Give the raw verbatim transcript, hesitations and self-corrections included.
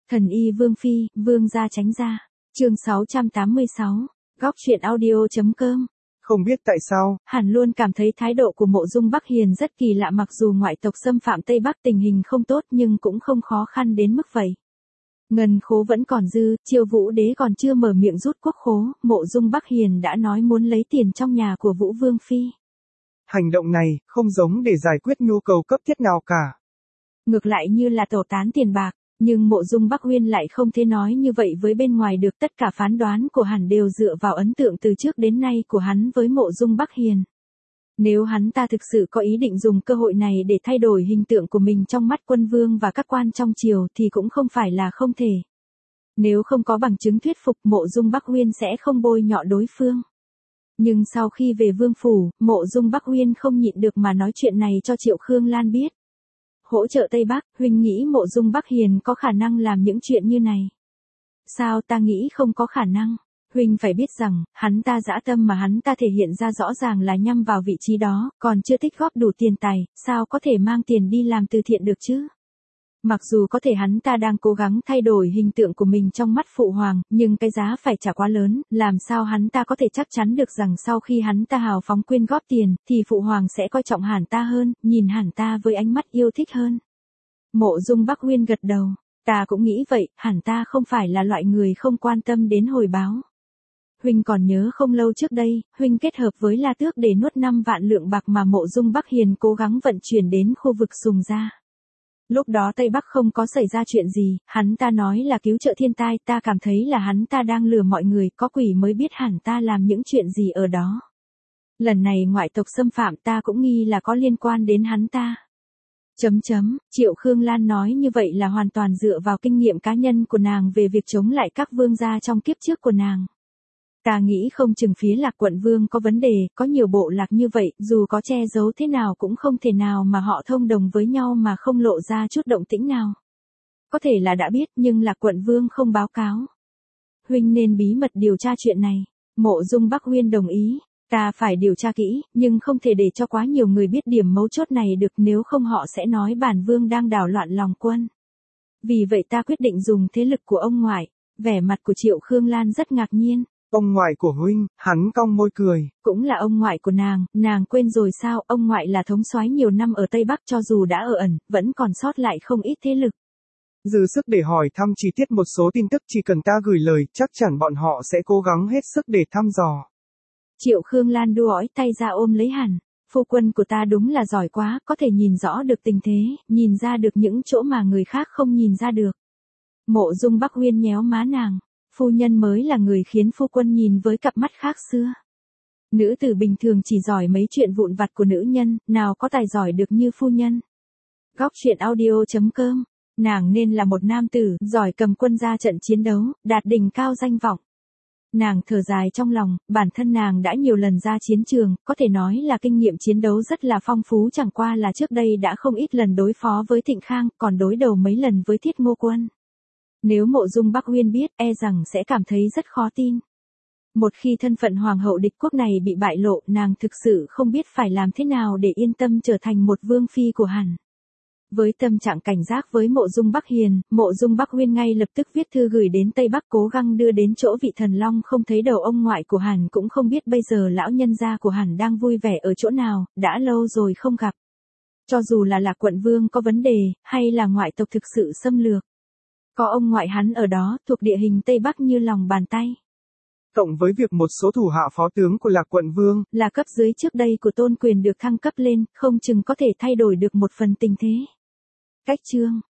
Thần y Vương Phi, Vương gia tránh ra. Chương sáu trăm tám mươi sáu, góc truyện audio.com. Không biết tại sao, Hắn luôn cảm thấy thái độ của Mộ Dung Bắc Hiền rất kỳ lạ, mặc dù ngoại tộc xâm phạm Tây Bắc tình hình không tốt nhưng cũng không khó khăn đến mức vậy. Ngân khố vẫn còn dư, Chiêu Vũ Đế còn chưa mở miệng rút quốc khố, Mộ Dung Bắc Hiền đã nói muốn lấy tiền trong nhà của Vũ Vương Phi. Hành động này không giống để giải quyết nhu cầu cấp thiết nào cả. Ngược lại như là tẩu tán tiền bạc, nhưng Mộ Dung Bắc Uyên lại không thể nói như vậy với bên ngoài được. Tất cả phán đoán của hắn đều dựa vào ấn tượng từ trước đến nay của hắn với Mộ Dung Bắc Hiền. Nếu hắn ta thực sự có ý định dùng cơ hội này để thay đổi hình tượng của mình trong mắt quân vương và các quan trong triều thì cũng không phải là không thể. Nếu không có bằng chứng thuyết phục, Mộ Dung Bắc Uyên sẽ không bôi nhọ đối phương. Nhưng sau khi về vương phủ, Mộ Dung Bắc Uyên không nhịn được mà nói chuyện này cho Triệu Khương Lan biết. Hỗ trợ Tây Bắc, huynh nghĩ Mộ Dung Bắc Hiền có khả năng làm những chuyện như này? Sao ta nghĩ không có khả năng? Huynh phải biết rằng, hắn ta dã tâm mà hắn ta thể hiện ra rõ ràng là nhằm vào vị trí đó, còn chưa tích góp đủ tiền tài, sao có thể mang tiền đi làm từ thiện được chứ? Mặc dù có thể hắn ta đang cố gắng thay đổi hình tượng của mình trong mắt phụ hoàng, nhưng cái giá phải trả quá lớn, làm sao hắn ta có thể chắc chắn được rằng sau khi hắn ta hào phóng quyên góp tiền, thì phụ hoàng sẽ coi trọng hắn ta hơn, nhìn hắn ta với ánh mắt yêu thích hơn. Mộ Dung Bắc Uyên gật đầu, ta cũng nghĩ vậy, hắn ta không phải là loại người không quan tâm đến hồi báo. Huynh còn nhớ không lâu trước đây, huynh kết hợp với La Tước để nuốt năm vạn lượng bạc mà Mộ Dung Bắc Hiền cố gắng vận chuyển đến khu vực Sùng Gia. Lúc đó Tây Bắc không có xảy ra chuyện gì, hắn ta nói là cứu trợ thiên tai, ta cảm thấy là hắn ta đang lừa mọi người, có quỷ mới biết hắn ta làm những chuyện gì ở đó. Lần này ngoại tộc xâm phạm ta cũng nghi là có liên quan đến hắn ta. Chấm chấm, Triệu Khương Lan nói như vậy là hoàn toàn dựa vào kinh nghiệm cá nhân của nàng về việc chống lại các vương gia trong kiếp trước của nàng. Ta nghĩ không chừng phía Lạc quận vương có vấn đề, có nhiều bộ lạc như vậy, dù có che giấu thế nào cũng không thể nào mà họ thông đồng với nhau mà không lộ ra chút động tĩnh nào. Có thể là đã biết nhưng Lạc quận vương không báo cáo. Huynh nên bí mật điều tra chuyện này. Mộ Dung Bắc Uyên đồng ý. Ta phải điều tra kỹ, nhưng không thể để cho quá nhiều người biết điểm mấu chốt này được, nếu không họ sẽ nói bản vương đang đảo loạn lòng quân. Vì vậy ta quyết định dùng thế lực của ông ngoại. Vẻ mặt của Triệu Khương Lan rất ngạc nhiên. Ông ngoại của huynh, hắn cong môi cười. Cũng là ông ngoại của nàng, nàng quên rồi sao? Ông ngoại là thống soái nhiều năm ở Tây Bắc, cho dù đã ở ẩn, vẫn còn sót lại không ít thế lực. Dư sức để hỏi thăm chi tiết một số tin tức, chỉ cần ta gửi lời, chắc chắn bọn họ sẽ cố gắng hết sức để thăm dò. Triệu Khương Lan duỗi tay ra ôm lấy hắn. Phu quân của ta đúng là giỏi quá, có thể nhìn rõ được tình thế, nhìn ra được những chỗ mà người khác không nhìn ra được. Mộ Dung Bắc Uyên nhéo má nàng. Phu nhân mới là người khiến phu quân nhìn với cặp mắt khác xưa. Nữ tử bình thường chỉ giỏi mấy chuyện vụn vặt của nữ nhân, nào có tài giỏi được như phu nhân. Góc truyện audio.com. Nàng nên là một nam tử, giỏi cầm quân ra trận chiến đấu, đạt đỉnh cao danh vọng. Nàng thở dài trong lòng, bản thân nàng đã nhiều lần ra chiến trường, có thể nói là kinh nghiệm chiến đấu rất là phong phú, chẳng qua là trước đây đã không ít lần đối phó với Thịnh Khang, còn đối đầu mấy lần với Thiết Ngô Quân. Nếu Mộ Dung Bắc Uyên biết, e rằng sẽ cảm thấy rất khó tin. Một khi thân phận hoàng hậu địch quốc này bị bại lộ, nàng thực sự không biết phải làm thế nào để yên tâm trở thành một vương phi của hắn. Với tâm trạng cảnh giác với Mộ Dung Bắc Hiền, Mộ Dung Bắc Uyên ngay lập tức viết thư gửi đến Tây Bắc, cố gắng đưa đến chỗ vị thần long không thấy đầu ông ngoại của hắn, cũng không biết bây giờ lão nhân gia của hắn đang vui vẻ ở chỗ nào, đã lâu rồi không gặp. Cho dù là Lạc quận vương có vấn đề, hay là ngoại tộc thực sự xâm lược, có ông ngoại hắn ở đó, thuộc địa hình Tây Bắc như lòng bàn tay. Cộng với việc một số thủ hạ phó tướng của Lạc quận vương, là cấp dưới trước đây của Tôn Quyền được thăng cấp lên, không chừng có thể thay đổi được một phần tình thế. Cách chương